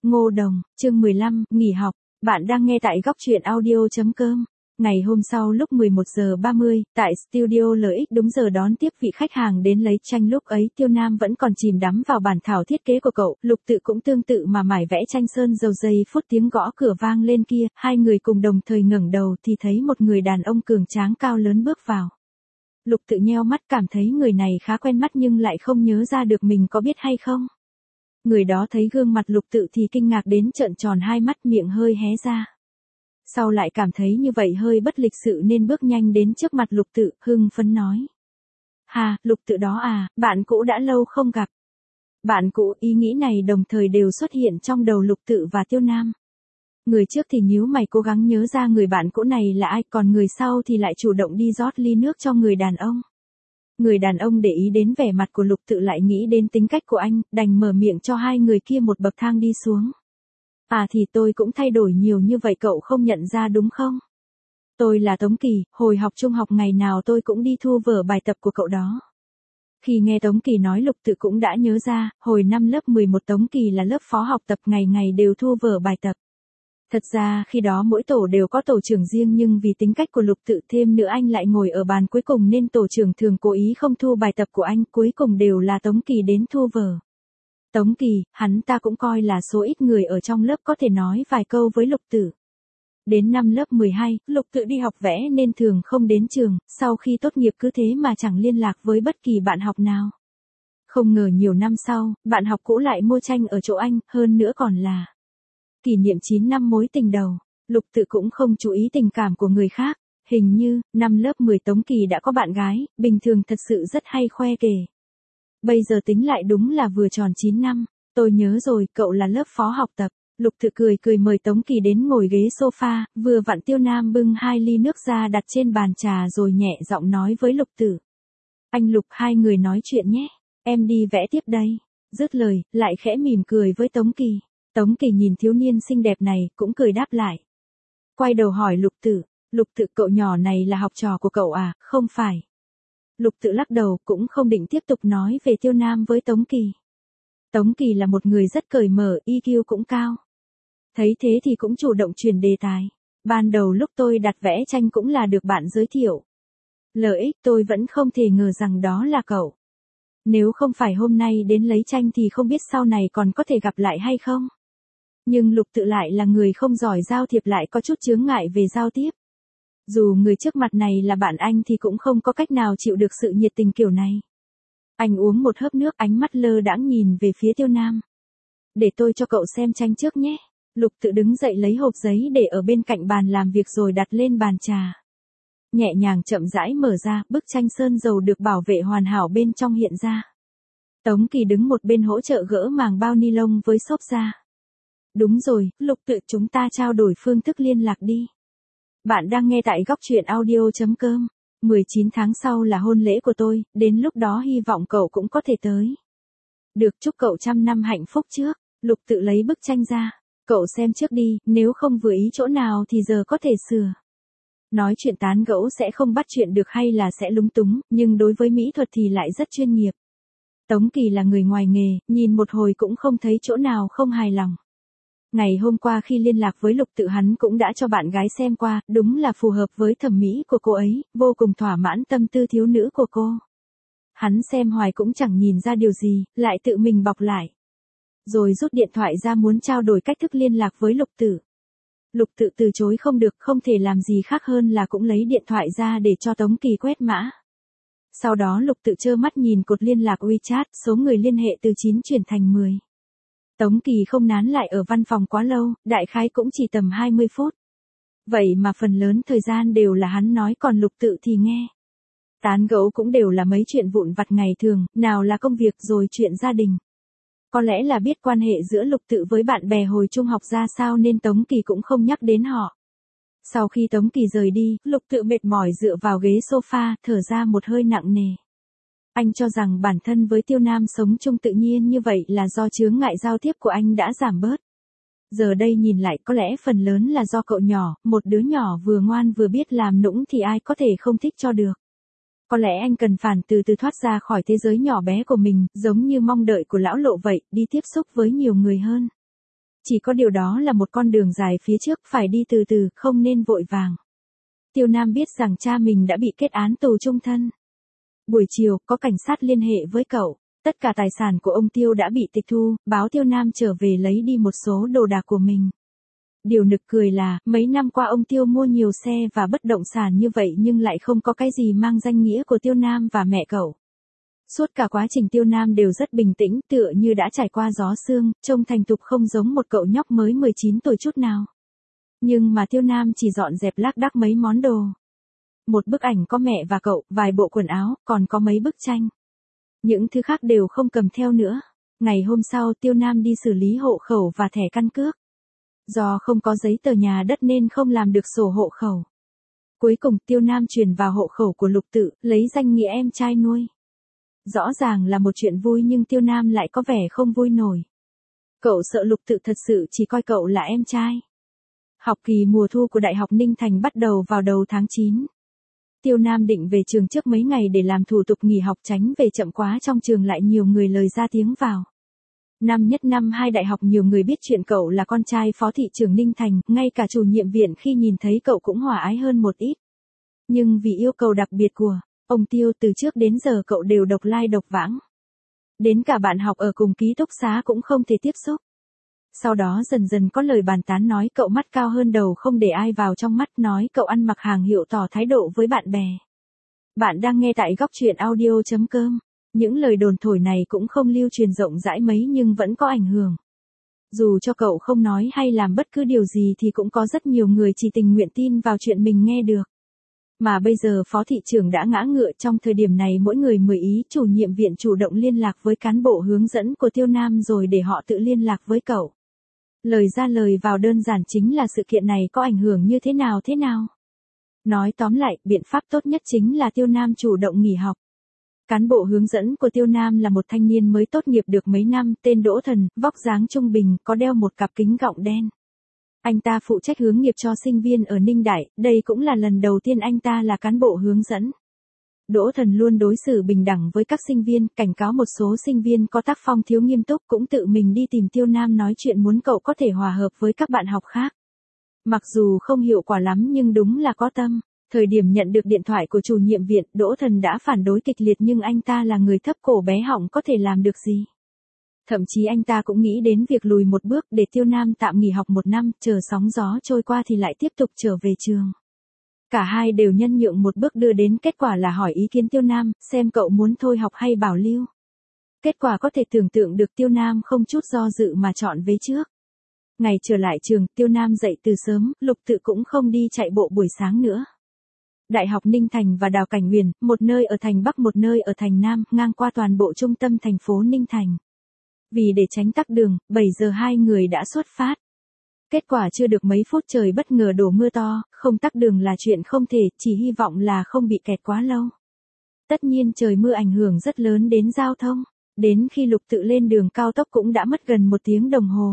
Ngô Đồng, chương 15, nghỉ học. Bạn đang nghe tại góc truyện audio.com. Ngày hôm sau lúc 11 giờ 30, tại studio LX đúng giờ đón tiếp vị khách hàng đến lấy tranh, lúc ấy Tiêu Nam vẫn còn chìm đắm vào bản thảo thiết kế của cậu, Lục Tự cũng tương tự mà mải vẽ tranh sơn dầu. Giây phút tiếng gõ cửa vang lên kia, hai người cùng đồng thời ngẩng đầu thì thấy một người đàn ông cường tráng cao lớn bước vào. Lục Tự nheo mắt cảm thấy người này khá quen mắt nhưng lại không nhớ ra được mình có biết hay không. Người đó thấy gương mặt Lục Tự thì kinh ngạc đến trợn tròn hai mắt, miệng hơi hé ra. Sau lại cảm thấy như vậy hơi bất lịch sự nên bước nhanh đến trước mặt Lục Tự, hưng phấn nói. Hà, Lục Tự đó à, bạn cũ đã lâu không gặp. Bạn cũ, ý nghĩ này đồng thời đều xuất hiện trong đầu Lục Tự và Tiêu Nam. Người trước thì nhíu mày cố gắng nhớ ra người bạn cũ này là ai, còn người sau thì lại chủ động đi rót ly nước cho người đàn ông. Người đàn ông để ý đến vẻ mặt của Lục Tự lại nghĩ đến tính cách của anh, đành mở miệng cho hai người kia một bậc thang đi xuống. À thì tôi cũng thay đổi nhiều như vậy cậu không nhận ra đúng không? Tôi là Tống Kỳ, hồi học trung học ngày nào tôi cũng đi thu vở bài tập của cậu đó. Khi nghe Tống Kỳ nói Lục Tự cũng đã nhớ ra, hồi năm lớp 11 Tống Kỳ là lớp phó học tập, ngày ngày đều thu vở bài tập. Thật ra khi đó mỗi tổ đều có tổ trưởng riêng nhưng vì tính cách của Lục Tự thêm nữa anh lại ngồi ở bàn cuối cùng nên tổ trưởng thường cố ý không thu bài tập của anh, cuối cùng đều là Tống Kỳ đến thu vở. Tống Kỳ, hắn ta cũng coi là số ít người ở trong lớp có thể nói vài câu với Lục Tự. Đến năm lớp 12, Lục Tự đi học vẽ nên thường không đến trường, sau khi tốt nghiệp cứ thế mà chẳng liên lạc với bất kỳ bạn học nào. Không ngờ nhiều năm sau, bạn học cũ lại mua tranh ở chỗ anh, hơn nữa còn là kỷ niệm 9 năm mối tình đầu. Lục Tự cũng không chú ý tình cảm của người khác. Hình như, năm lớp 10 Tống Kỳ đã có bạn gái, bình thường thật sự rất hay khoe kể. Bây giờ tính lại đúng là vừa tròn 9 năm. Tôi nhớ rồi, cậu là lớp phó học tập. Lục Tự cười cười mời Tống Kỳ đến ngồi ghế sofa, vừa vặn Tiêu Nam bưng 2 ly nước ra đặt trên bàn trà rồi nhẹ giọng nói với Lục Tự. Anh Lục, hai người nói chuyện nhé, em đi vẽ tiếp đây. Dứt lời, lại khẽ mỉm cười với Tống Kỳ. Tống Kỳ nhìn thiếu niên xinh đẹp này, cũng cười đáp lại. Quay đầu hỏi Lục Tự cậu nhỏ này là học trò của cậu à, không phải. Lục Tự lắc đầu, cũng không định tiếp tục nói về Tiêu Nam với Tống Kỳ. Tống Kỳ là một người rất cởi mở, EQ cũng cao. Thấy thế thì cũng chủ động chuyển đề tài. Ban đầu lúc tôi đặt vẽ tranh cũng là được bạn giới thiệu. Lợi ích tôi vẫn không thể ngờ rằng đó là cậu. Nếu không phải hôm nay đến lấy tranh thì không biết sau này còn có thể gặp lại hay không. Nhưng Lục Tự lại là người không giỏi giao thiệp, lại có chút chướng ngại về giao tiếp. Dù người trước mặt này là bạn anh thì cũng không có cách nào chịu được sự nhiệt tình kiểu này. Anh uống một hớp nước, ánh mắt lơ đãng nhìn về phía Tiêu Nam. Để tôi cho cậu xem tranh trước nhé. Lục Tự đứng dậy lấy hộp giấy để ở bên cạnh bàn làm việc rồi đặt lên bàn trà. Nhẹ nhàng chậm rãi mở ra, bức tranh sơn dầu được bảo vệ hoàn hảo bên trong hiện ra. Tống Kỳ đứng một bên hỗ trợ gỡ màng bao ni lông với xốp ra. Đúng rồi, Lục Tự, chúng ta trao đổi phương thức liên lạc đi. Bạn đang nghe tại góc truyện audio.com. 19 tháng sau là hôn lễ của tôi, đến lúc đó hy vọng cậu cũng có thể tới. Được, chúc cậu trăm năm hạnh phúc trước. Lục Tự lấy bức tranh ra. Cậu xem trước đi, nếu không vừa ý chỗ nào thì giờ có thể sửa. Nói chuyện tán gẫu sẽ không bắt chuyện được hay là sẽ lúng túng, nhưng đối với mỹ thuật thì lại rất chuyên nghiệp. Tống Kỳ là người ngoài nghề, nhìn một hồi cũng không thấy chỗ nào không hài lòng. Ngày hôm qua khi liên lạc với Lục Tự hắn cũng đã cho bạn gái xem qua, đúng là phù hợp với thẩm mỹ của cô ấy, vô cùng thỏa mãn tâm tư thiếu nữ của cô. Hắn xem hoài cũng chẳng nhìn ra điều gì, lại tự mình bọc lại. Rồi rút điện thoại ra muốn trao đổi cách thức liên lạc với Lục Tự. Lục Tự từ chối không được, không thể làm gì khác hơn là cũng lấy điện thoại ra để cho Tống Kỳ quét mã. Sau đó Lục Tự trơ mắt nhìn cột liên lạc WeChat, số người liên hệ từ 9 chuyển thành 10. Tống Kỳ không nán lại ở văn phòng quá lâu, đại khái cũng chỉ tầm 20 phút. Vậy mà phần lớn thời gian đều là hắn nói, còn Lục Tự thì nghe. Tán gẫu cũng đều là mấy chuyện vụn vặt ngày thường, nào là công việc rồi chuyện gia đình. Có lẽ là biết quan hệ giữa Lục Tự với bạn bè hồi trung học ra sao nên Tống Kỳ cũng không nhắc đến họ. Sau khi Tống Kỳ rời đi, Lục Tự mệt mỏi dựa vào ghế sofa, thở ra một hơi nặng nề. Anh cho rằng bản thân với Tiêu Nam sống chung tự nhiên như vậy là do chướng ngại giao tiếp của anh đã giảm bớt. Giờ đây nhìn lại có lẽ phần lớn là do cậu nhỏ, một đứa nhỏ vừa ngoan vừa biết làm nũng thì ai có thể không thích cho được. Có lẽ anh cần phản từ từ thoát ra khỏi thế giới nhỏ bé của mình, giống như mong đợi của lão Lộ vậy, đi tiếp xúc với nhiều người hơn. Chỉ có điều đó là một con đường dài phía trước, phải đi từ từ, không nên vội vàng. Tiêu Nam biết rằng cha mình đã bị kết án tù chung thân. Buổi chiều, có cảnh sát liên hệ với cậu. Tất cả tài sản của ông Tiêu đã bị tịch thu, báo Tiêu Nam trở về lấy đi một số đồ đạc của mình. Điều nực cười là, mấy năm qua ông Tiêu mua nhiều xe và bất động sản như vậy nhưng lại không có cái gì mang danh nghĩa của Tiêu Nam và mẹ cậu. Suốt cả quá trình Tiêu Nam đều rất bình tĩnh, tựa như đã trải qua gió sương, trông thành thục không giống một cậu nhóc mới 19 tuổi chút nào. Nhưng mà Tiêu Nam chỉ dọn dẹp lác đác mấy món đồ. Một bức ảnh có mẹ và cậu, vài bộ quần áo, còn có mấy bức tranh. Những thứ khác đều không cầm theo nữa. Ngày hôm sau Tiêu Nam đi xử lý hộ khẩu và thẻ căn cước. Do không có giấy tờ nhà đất nên không làm được sổ hộ khẩu. Cuối cùng Tiêu Nam chuyển vào hộ khẩu của Lục Tự, lấy danh nghĩa em trai nuôi. Rõ ràng là một chuyện vui nhưng Tiêu Nam lại có vẻ không vui nổi. Cậu sợ Lục Tự thật sự chỉ coi cậu là em trai. Học kỳ mùa thu của Đại học Ninh Thành bắt đầu vào đầu tháng 9. Tiêu Nam định về trường trước mấy ngày để làm thủ tục nghỉ học tránh về chậm quá, trong trường lại nhiều người lời ra tiếng vào. Năm nhất năm 2 đại học nhiều người biết chuyện cậu là con trai phó thị trưởng Ninh Thành, ngay cả chủ nhiệm viện khi nhìn thấy cậu cũng hòa ái hơn một ít. Nhưng vì yêu cầu đặc biệt của ông Tiêu, từ trước đến giờ cậu đều độc lai độc vãng. Đến cả bạn học ở cùng ký túc xá cũng không thể tiếp xúc. Sau đó dần dần có lời bàn tán nói cậu mắt cao hơn đầu không để ai vào trong mắt, nói cậu ăn mặc hàng hiệu tỏ thái độ với bạn bè. Bạn đang nghe tại góc truyện audio.com. Những lời đồn thổi này cũng không lưu truyền rộng rãi mấy nhưng vẫn có ảnh hưởng. Dù cho cậu không nói hay làm bất cứ điều gì thì cũng có rất nhiều người chỉ tình nguyện tin vào chuyện mình nghe được. Mà bây giờ phó thị trưởng đã ngã ngựa, trong thời điểm này mỗi người 10 ý, chủ nhiệm viện chủ động liên lạc với cán bộ hướng dẫn của Tiêu Nam rồi để họ tự liên lạc với cậu. Lời ra lời vào đơn giản chính là sự kiện này có ảnh hưởng như thế nào. Nói tóm lại, biện pháp tốt nhất chính là Tiêu Nam chủ động nghỉ học. Cán bộ hướng dẫn của Tiêu Nam là một thanh niên mới tốt nghiệp được mấy năm, tên Đỗ Thần, vóc dáng trung bình, có đeo một cặp kính gọng đen. Anh ta phụ trách hướng nghiệp cho sinh viên ở Ninh Đại, đây cũng là lần đầu tiên anh ta là cán bộ hướng dẫn. Đỗ Thần luôn đối xử bình đẳng với các sinh viên, cảnh cáo một số sinh viên có tác phong thiếu nghiêm túc, cũng tự mình đi tìm Tiêu Nam nói chuyện muốn cậu có thể hòa hợp với các bạn học khác. Mặc dù không hiệu quả lắm nhưng đúng là có tâm. Thời điểm nhận được điện thoại của chủ nhiệm viện, Đỗ Thần đã phản đối kịch liệt nhưng anh ta là người thấp cổ bé họng có thể làm được gì. Thậm chí anh ta cũng nghĩ đến việc lùi một bước để Tiêu Nam tạm nghỉ học 1 năm, chờ sóng gió trôi qua thì lại tiếp tục trở về trường. Cả hai đều nhân nhượng một bước, đưa đến kết quả là hỏi ý kiến Tiêu Nam, xem cậu muốn thôi học hay bảo lưu. Kết quả có thể tưởng tượng được, Tiêu Nam không chút do dự mà chọn về trước. Ngày trở lại trường, Tiêu Nam dậy từ sớm, Lục Tự cũng không đi chạy bộ buổi sáng nữa. Đại học Ninh Thành và Đào Cảnh Huyền, một nơi ở thành Bắc một nơi ở thành Nam, ngang qua toàn bộ trung tâm thành phố Ninh Thành. Vì để tránh tắc đường, 7 giờ hai người đã xuất phát. Kết quả chưa được mấy phút trời bất ngờ đổ mưa to, không tắc đường là chuyện không thể, chỉ hy vọng là không bị kẹt quá lâu. Tất nhiên trời mưa ảnh hưởng rất lớn đến giao thông, đến khi Lục Tự lên đường cao tốc cũng đã mất gần 1 tiếng đồng hồ.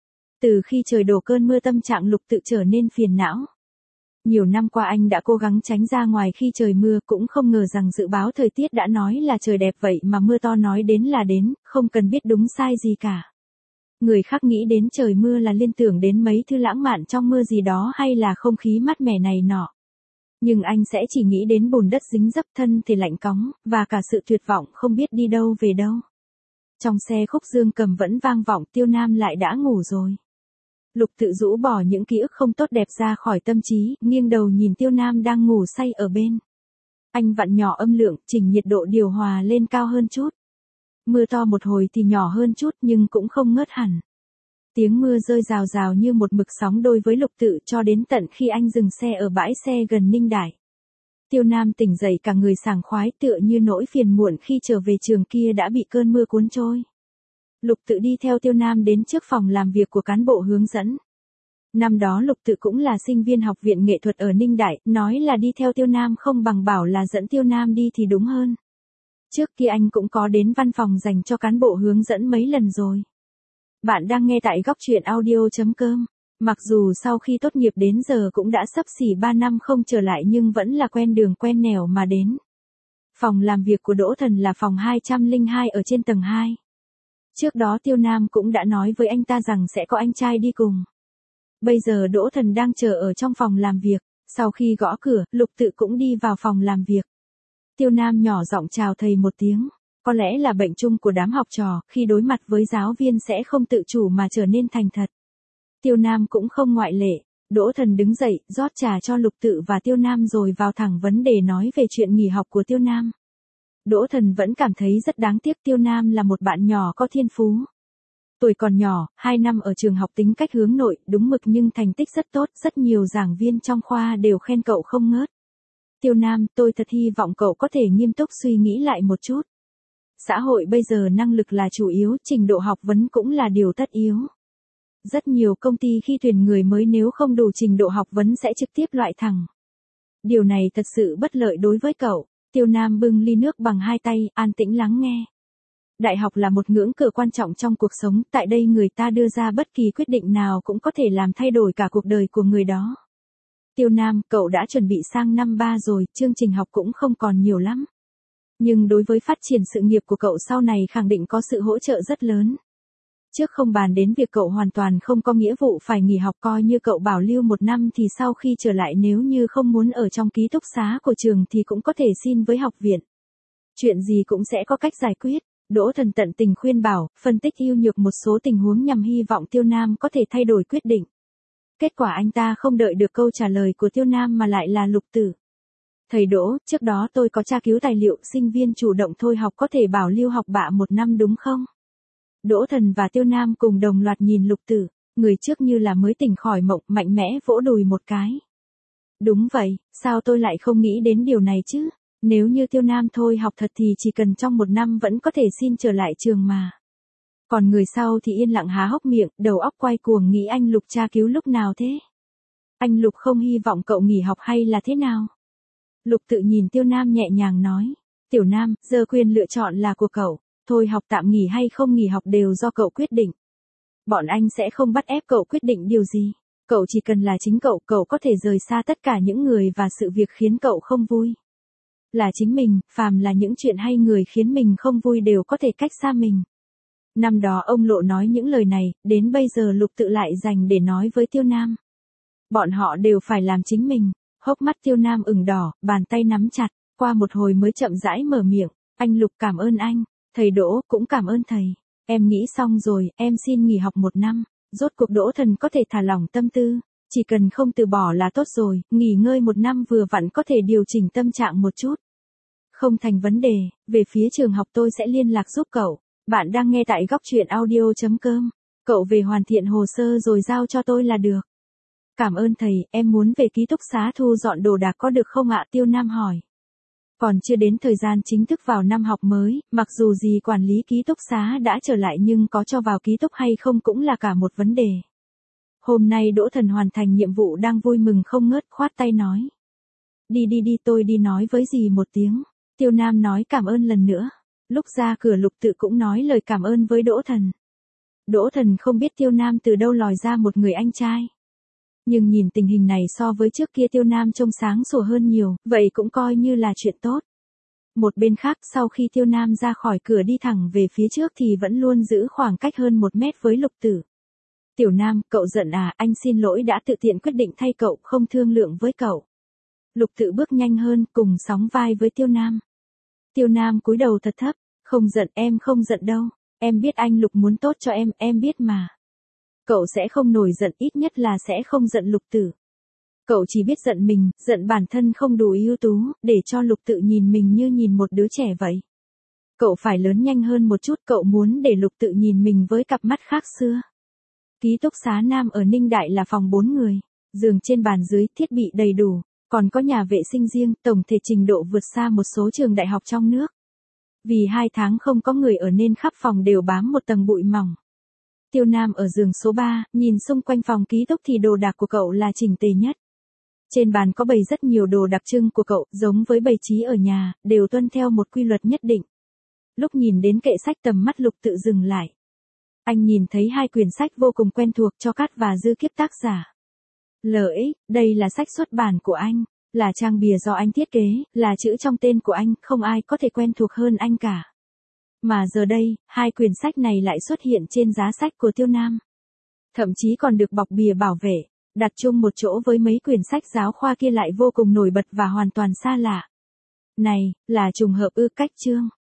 Từ khi trời đổ cơn mưa tâm trạng Lục Tự trở nên phiền não. Nhiều năm qua anh đã cố gắng tránh ra ngoài khi trời mưa, cũng không ngờ rằng dự báo thời tiết đã nói là trời đẹp vậy mà mưa to nói đến là đến, không cần biết đúng sai gì cả. Người khác nghĩ đến trời mưa là liên tưởng đến mấy thứ lãng mạn trong mưa gì đó hay là không khí mát mẻ này nọ. Nhưng anh sẽ chỉ nghĩ đến bùn đất dính dấp, thân thể lạnh cóng, và cả sự tuyệt vọng không biết đi đâu về đâu. Trong xe khúc dương cầm vẫn vang vọng, Tiêu Nam lại đã ngủ rồi. Lục Tự rũ bỏ những ký ức không tốt đẹp ra khỏi tâm trí, nghiêng đầu nhìn Tiêu Nam đang ngủ say ở bên. Anh vặn nhỏ âm lượng, chỉnh nhiệt độ điều hòa lên cao hơn chút. Mưa to một hồi thì nhỏ hơn chút nhưng cũng không ngớt hẳn. Tiếng mưa rơi rào rào như một mực sóng đôi với Lục Tự cho đến tận khi anh dừng xe ở bãi xe gần Ninh Đại. Tiêu Nam tỉnh dậy cả người sảng khoái, tựa như nỗi phiền muộn khi trở về trường kia đã bị cơn mưa cuốn trôi. Lục Tự đi theo Tiêu Nam đến trước phòng làm việc của cán bộ hướng dẫn. Năm đó Lục Tự cũng là sinh viên học viện nghệ thuật ở Ninh Đại, nói là đi theo Tiêu Nam không bằng bảo là dẫn Tiêu Nam đi thì đúng hơn. Trước kia anh cũng có đến văn phòng dành cho cán bộ hướng dẫn mấy lần rồi. Bạn đang nghe tại góc truyện audio.com. Mặc dù sau khi tốt nghiệp đến giờ cũng đã xấp xỉ 3 năm không trở lại nhưng vẫn là quen đường quen nẻo mà đến. Phòng làm việc của Đỗ Thần là phòng 202 ở trên tầng 2. Trước đó Tiêu Nam cũng đã nói với anh ta rằng sẽ có anh trai đi cùng. Bây giờ Đỗ Thần đang chờ ở trong phòng làm việc, sau khi gõ cửa, Lục Tự cũng đi vào phòng làm việc. Tiêu Nam nhỏ giọng chào thầy một tiếng, có lẽ là bệnh chung của đám học trò, khi đối mặt với giáo viên sẽ không tự chủ mà trở nên thành thật. Tiêu Nam cũng không ngoại lệ. Đỗ Thần đứng dậy, rót trà cho Lục Tự và Tiêu Nam rồi vào thẳng vấn đề nói về chuyện nghỉ học của Tiêu Nam. Đỗ Thần vẫn cảm thấy rất đáng tiếc, Tiêu Nam là một bạn nhỏ có thiên phú. Tuổi còn nhỏ, 2 năm ở trường học tính cách hướng nội, đúng mực nhưng thành tích rất tốt, rất nhiều giảng viên trong khoa đều khen cậu không ngớt. Tiêu Nam, tôi thật hy vọng cậu có thể nghiêm túc suy nghĩ lại một chút. Xã hội bây giờ năng lực là chủ yếu, trình độ học vấn cũng là điều tất yếu. Rất nhiều công ty khi tuyển người mới nếu không đủ trình độ học vấn sẽ trực tiếp loại thẳng. Điều này thật sự bất lợi đối với cậu. Tiêu Nam bưng ly nước bằng 2 tay, an tĩnh lắng nghe. Đại học là một ngưỡng cửa quan trọng trong cuộc sống, tại đây người ta đưa ra bất kỳ quyết định nào cũng có thể làm thay đổi cả cuộc đời của người đó. Tiêu Nam, cậu đã chuẩn bị sang năm 3 rồi, chương trình học cũng không còn nhiều lắm. Nhưng đối với phát triển sự nghiệp của cậu sau này khẳng định có sự hỗ trợ rất lớn. Trước không bàn đến việc cậu hoàn toàn không có nghĩa vụ phải nghỉ học, coi như cậu bảo lưu 1 năm thì sau khi trở lại nếu như không muốn ở trong ký túc xá của trường thì cũng có thể xin với học viện. Chuyện gì cũng sẽ có cách giải quyết. Đỗ Thần tận tình khuyên bảo, phân tích ưu nhược một số tình huống nhằm hy vọng Tiêu Nam có thể thay đổi quyết định. Kết quả anh ta không đợi được câu trả lời của Tiêu Nam mà lại là Lục Tự. Thầy Đỗ, trước đó tôi có tra cứu tài liệu, sinh viên chủ động thôi học có thể bảo lưu học bạ 1 năm đúng không? Đỗ Thần và Tiêu Nam cùng đồng loạt nhìn Lục Tự, người trước như là mới tỉnh khỏi mộng, mạnh mẽ vỗ đùi một cái. Đúng vậy, sao tôi lại không nghĩ đến điều này chứ? Nếu như Tiêu Nam thôi học thật thì chỉ cần trong 1 năm vẫn có thể xin trở lại trường mà. Còn người sau thì yên lặng há hốc miệng, đầu óc quay cuồng nghĩ anh Lục tra cứu lúc nào thế? Anh Lục không hy vọng cậu nghỉ học hay là thế nào? Lục Tự nhìn Tiêu Nam nhẹ nhàng nói, Tiểu Nam, giờ quyền lựa chọn là của cậu, thôi học tạm nghỉ hay không nghỉ học đều do cậu quyết định. Bọn anh sẽ không bắt ép cậu quyết định điều gì, cậu chỉ cần là chính cậu, cậu có thể rời xa tất cả những người và sự việc khiến cậu không vui. Là chính mình, phàm là những chuyện hay người khiến mình không vui đều có thể cách xa mình. Năm đó ông Lộ nói những lời này, đến bây giờ Lục Tự lại dành để nói với Tiêu Nam. Bọn họ đều phải làm chính mình. Hốc mắt Tiêu Nam ửng đỏ, bàn tay nắm chặt, qua một hồi mới chậm rãi mở miệng, anh Lục cảm ơn anh, thầy Đỗ cũng cảm ơn thầy. Em nghĩ xong rồi, em xin nghỉ học 1 năm, rốt cuộc Đỗ Thần có thể thả lỏng tâm tư, chỉ cần không từ bỏ là tốt rồi, nghỉ ngơi 1 năm vừa vặn có thể điều chỉnh tâm trạng một chút. Không thành vấn đề, về phía trường học tôi sẽ liên lạc giúp cậu. Bạn đang nghe tại góc truyện audio.com. Cậu về hoàn thiện hồ sơ rồi giao cho tôi là được. Cảm ơn thầy, em muốn về ký túc xá thu dọn đồ đạc có được không ạ? Tiêu Nam hỏi. Còn chưa đến thời gian chính thức vào năm học mới, mặc dù gì quản lý ký túc xá đã trở lại nhưng có cho vào ký túc hay không cũng là cả một vấn đề. Hôm nay Đỗ Thần hoàn thành nhiệm vụ đang vui mừng không ngớt, khoát tay nói. Đi tôi đi nói với dì một tiếng. Tiêu Nam nói cảm ơn lần nữa. Lúc ra cửa Lục Tự cũng nói lời cảm ơn với Đỗ Thần. Đỗ Thần không biết Tiêu Nam từ đâu lòi ra một người anh trai. Nhưng nhìn tình hình này so với trước kia Tiêu Nam trông sáng sủa hơn nhiều, vậy cũng coi như là chuyện tốt. Một bên khác, sau khi Tiêu Nam ra khỏi cửa đi thẳng về phía trước thì vẫn luôn giữ khoảng cách hơn 1 mét với Lục Tự. Tiểu Nam, cậu giận à, anh xin lỗi đã tự tiện quyết định thay cậu, không thương lượng với cậu. Lục Tự bước nhanh hơn, cùng sóng vai với Tiêu Nam. Tiêu Nam cúi đầu thật thấp, không giận, em không giận đâu, em biết anh Lục muốn tốt cho em biết mà. Cậu sẽ không nổi giận, ít nhất là sẽ không giận Lục Tự. Cậu chỉ biết giận mình, giận bản thân không đủ ưu tú, để cho Lục Tự nhìn mình như nhìn một đứa trẻ vậy. Cậu phải lớn nhanh hơn một chút, cậu muốn để Lục Tự nhìn mình với cặp mắt khác xưa. Ký túc xá nam ở Ninh Đại là phòng 4 người, giường trên bàn dưới, thiết bị đầy đủ, còn có nhà vệ sinh riêng, tổng thể trình độ vượt xa một số trường đại học trong nước. Vì 2 tháng không có người ở nên khắp phòng đều bám một tầng bụi mỏng. Tiêu Nam ở giường số 3, nhìn xung quanh phòng ký túc thì đồ đạc của cậu là chỉnh tề nhất. Trên bàn có bày rất nhiều đồ đặc trưng của cậu, giống với bày trí ở nhà, đều tuân theo một quy luật nhất định. Lúc nhìn đến kệ sách tầm mắt Lục Tự dừng lại. Anh nhìn thấy 2 quyển sách vô cùng quen thuộc, Cho Cát và Dư Kiếp tác giả Lợi, đây là sách xuất bản của anh, là trang bìa do anh thiết kế, là chữ trong tên của anh, không ai có thể quen thuộc hơn anh cả. Mà giờ đây, hai quyển sách này lại xuất hiện trên giá sách của Tiêu Nam. Thậm chí còn được bọc bìa bảo vệ, đặt chung một chỗ với mấy quyển sách giáo khoa kia lại vô cùng nổi bật và hoàn toàn xa lạ. Này, là trùng hợp ư? Cách chương